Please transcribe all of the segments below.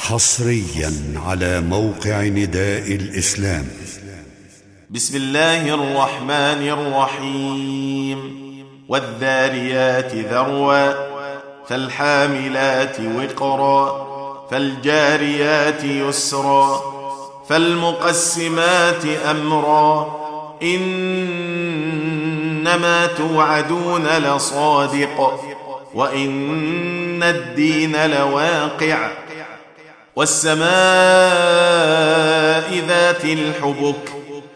حصريا على موقع نداء الإسلام. بسم الله الرحمن الرحيم. والذاريات ذروا فالحاملات وقرا فالجاريات يسرا فالمقسمات أمرا إنما توعدون لصادق وإن الدين لواقع والسماء ذات الحبك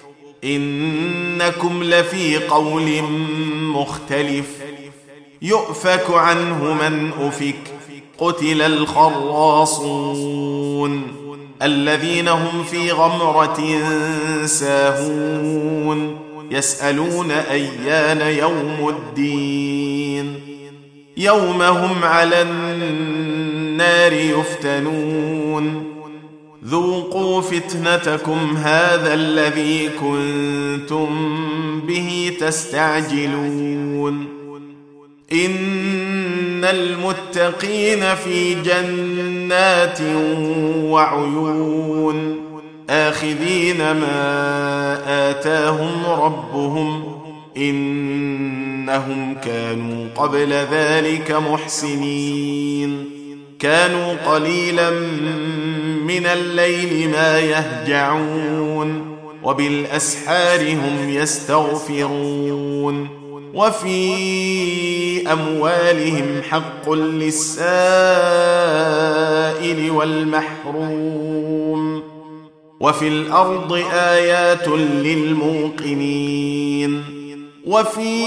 إنكم لفي قول مختلف يؤفك عنه من أفك قتل الخراصون الذين هم في غمرة ساهون يسألون أيان يوم الدين يوم هم على النار يفتنون ذوقوا فتنتكم هذا الذي كنتم به تستعجلون إن المتقين في جنات وعيون آخذين ما آتاهم ربهم إنهم كانوا قبل ذلك محسنين كانوا قليلا من الليل ما يهجعون وبالأسحار هم يستغفرون وفي أموالهم حق للسائل والمحروم وفي الأرض آيات للموقنين وفي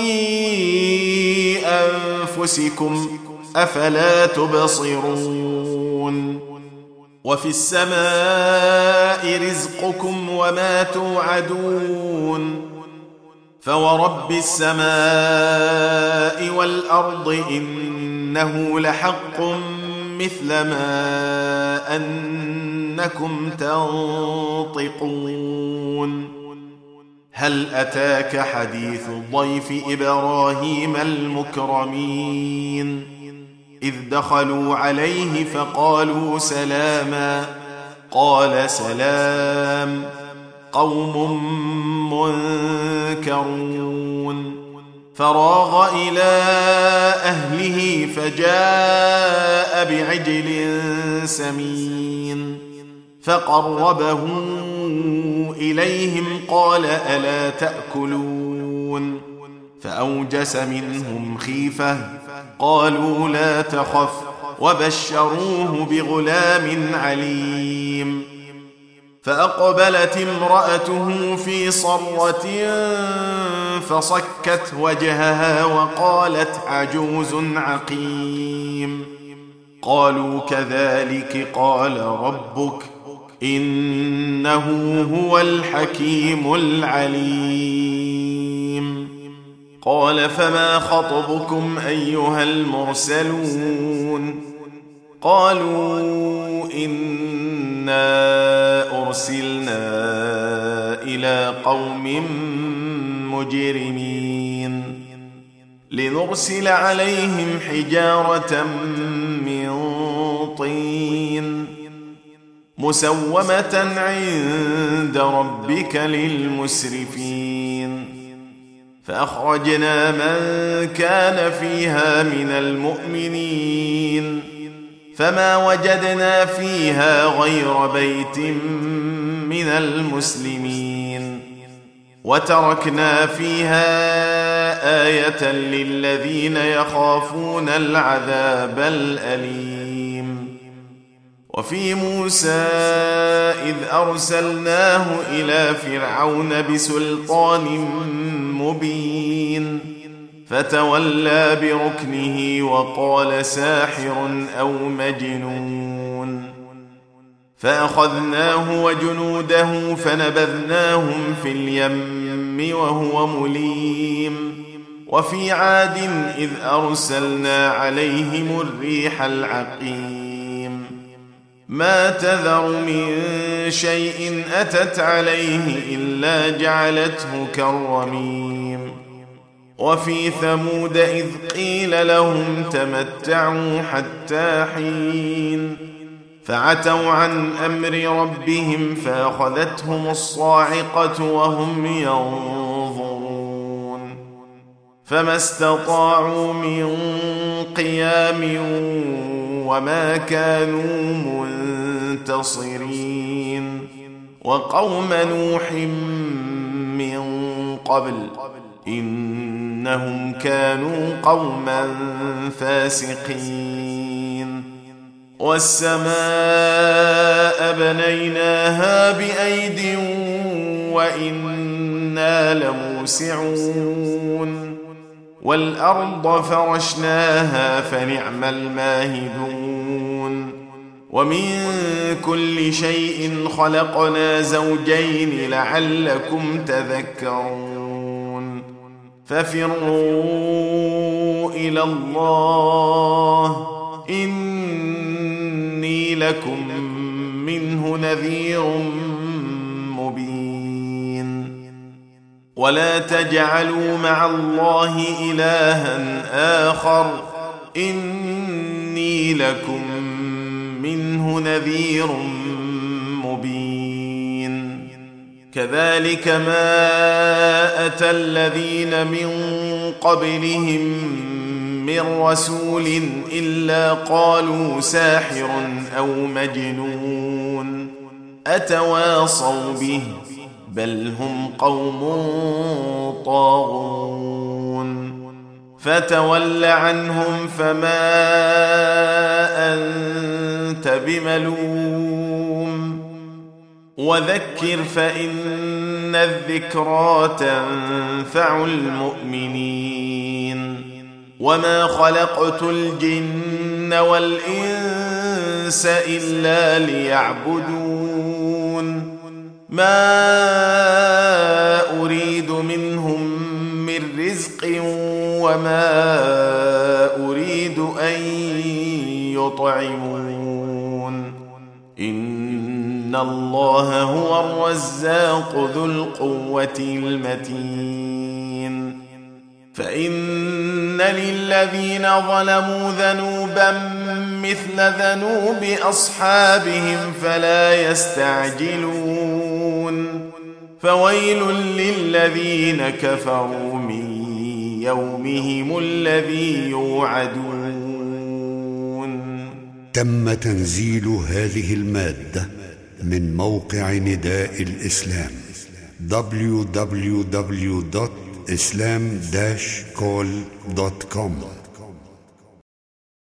أنفسكم أفلا تبصرون وفي السماء رزقكم وما توعدون فورب السماء والأرض إنه لحق مثل ما أنكم تنطقون هل أتاك حديث ضيف إبراهيم المكرمين إذ دخلوا عليه فقالوا سلاما قال سلام قوم منكرون فراغ إلى أهله فجاء بعجل سمين فقربه إليهم قال ألا تأكلون فأوجس منهم خيفة قالوا لا تخف وبشروه بغلام عليم فأقبلت امرأته في صرة فصكت وجهها وقالت عجوز عقيم قالوا كذلك قال ربك إنه هو الحكيم العليم قال فما خطبكم أيها المرسلون قالوا إنا أرسلنا إلى قوم مجرمين لنرسل عليهم حجارة من طين مسومة عند ربك للمسرفين فأخرجنا من كان فيها من المؤمنين فما وجدنا فيها غير بيت من المسلمين وتركنا فيها آية للذين يخافون العذاب الأليم وفي موسى إذ أرسلناه إلى فرعون بسلطان مبين فتولى بركنه وقال ساحر أو مجنون فأخذناه وجنوده فنبذناهم في اليم وهو مليم وفي عاد إذ أرسلنا عليهم الريح العقيم ما تذر من شيء أتت عليه إلا جعلته كالرميم وفي ثمود إذ قيل لهم تمتعوا حتى حين فعتوا عن أمر ربهم فأخذتهم الصاعقة وهم ينظرون فما استطاعوا من قيام وما كانوا منتصرين وقوم نوح من قبل إنهم كانوا قوما فاسقين والسماء بنيناها بأيد وإنا لموسعون والأرض فرشناها فنعم الماهدون ومن كل شيء خلقنا زوجين لعلكم تذكرون ففروا إلى الله إني لكم منه نذير مبين ولا تجعلوا مع الله إلها آخر إني لكم منه نذير مبين كذلك ما أتى الذين من قبلهم من رسول إلا قالوا ساحر أو مجنون أتواصوا به بل هم قوم طاغون فتول عنهم فما أنت بملوم وذكر فإن الذكرى تنفع المؤمنين وما خلقت الجن والإنس إلا ليعبدون ما أريد منهم من رزق وما أريد أن يطعمون إن الله هو الرزاق ذو القوة المتين فإن للذين ظلموا ذنوبا مثل ذنوب أصحابهم فلا يستعجلون فويل للذين كفروا من يومهم الذي يوعدون. تم تنزيل هذه المادة من موقع نداء الإسلام www.islam-call.com